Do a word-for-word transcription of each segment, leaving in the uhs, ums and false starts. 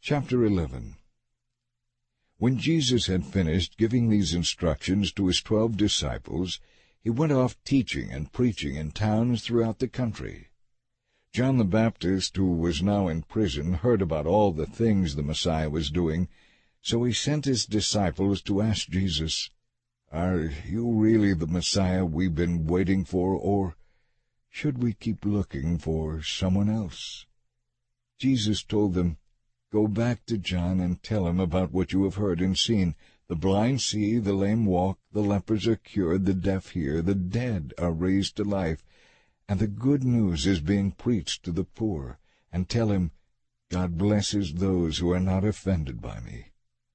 Chapter eleven. When Jesus had finished giving these instructions to his twelve disciples, he went off teaching and preaching in towns throughout the country. John the Baptist, who was now in prison, heard about all the things the Messiah was doing, so he sent his disciples to ask Jesus, "Are you really the Messiah we've been waiting for, or should we keep looking for someone else?" Jesus told them, "Go back to John and tell him about what you have heard and seen. The blind see, the lame walk, the lepers are cured, the deaf hear, the dead are raised to life, and the good news is being preached to the poor. And tell him, God blesses those who are not offended by me."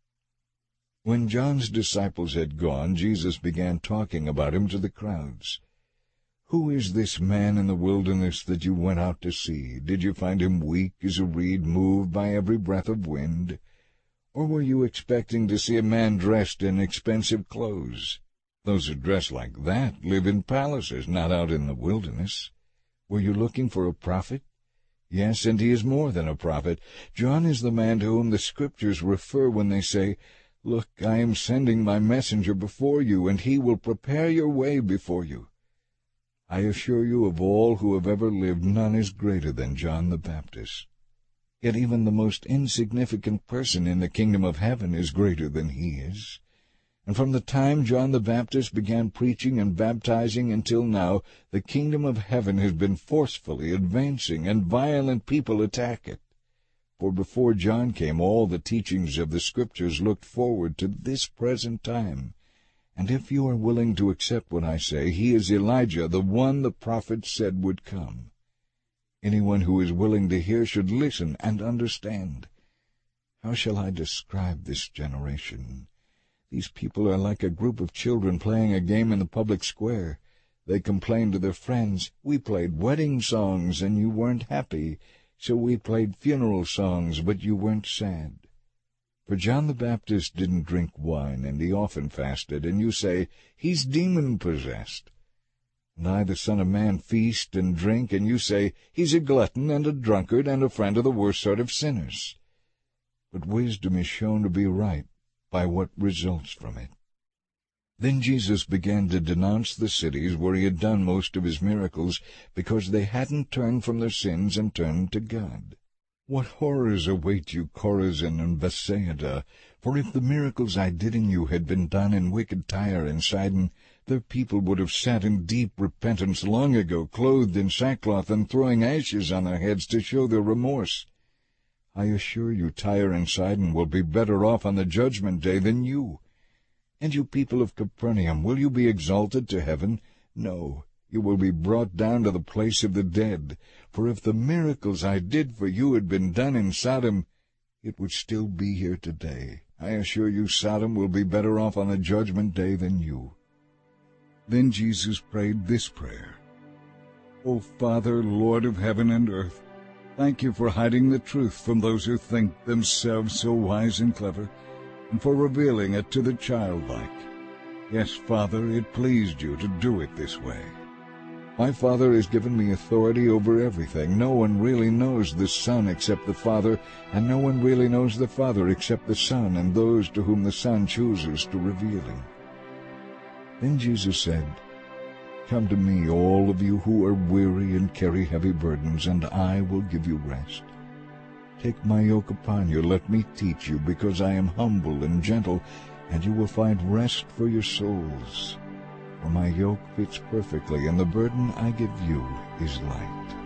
When John's disciples had gone, Jesus began talking about him to the crowds. "Who is this man in the wilderness that you went out to see? Did you find him weak as a reed, moved by every breath of wind? Or were you expecting to see a man dressed in expensive clothes? Those who dress like that live in palaces, not out in the wilderness. Were you looking for a prophet? Yes, and he is more than a prophet. John is the man to whom the Scriptures refer when they say, 'Look, I am sending my messenger before you, and he will prepare your way before you.' I assure you, of all who have ever lived, none is greater than John the Baptist. Yet even the most insignificant person in the kingdom of heaven is greater than he is. And from the time John the Baptist began preaching and baptizing until now, the kingdom of heaven has been forcefully advancing, and violent people attack it. For before John came, all the teachings of the Scriptures looked forward to this present time. And if you are willing to accept what I say, he is Elijah, the one the prophet said would come. Anyone who is willing to hear should listen and understand. How shall I describe this generation? These people are like a group of children playing a game in the public square. They complain to their friends, 'We played wedding songs, and you weren't happy, so we played funeral songs, but you weren't sad.' For John the Baptist didn't drink wine, and he often fasted, and you say, 'He's demon-possessed.' And I, the Son of Man, feast and drink, and you say, 'He's a glutton and a drunkard and a friend of the worst sort of sinners.' But wisdom is shown to be right by what results from it." Then Jesus began to denounce the cities where he had done most of his miracles, because they hadn't turned from their sins and turned to God. "What horrors await you, Chorazin and Bethsaida! For if the miracles I did in you had been done in wicked Tyre and Sidon, their people would have sat in deep repentance long ago, clothed in sackcloth and throwing ashes on their heads to show their remorse. I assure you, Tyre and Sidon will be better off on the judgment day than you. And you people of Capernaum, will you be exalted to heaven? No, you will be brought down to the place of the dead. For if the miracles I did for you had been done in Sodom, it would still be here today. I assure you, Sodom will be better off on the judgment day than you." Then Jesus prayed this prayer: "O Father, Lord of heaven and earth, thank you for hiding the truth from those who think themselves so wise and clever, and for revealing it to the childlike. Yes, Father, it pleased you to do it this way. My Father has given me authority over everything. No one really knows the Son except the Father, and no one really knows the Father except the Son and those to whom the Son chooses to reveal him." Then Jesus said, "Come to me, all of you who are weary and carry heavy burdens, and I will give you rest. Take my yoke upon you, let me teach you, because I am humble and gentle, and you will find rest for your souls. For my yoke fits perfectly, and the burden I give you is light."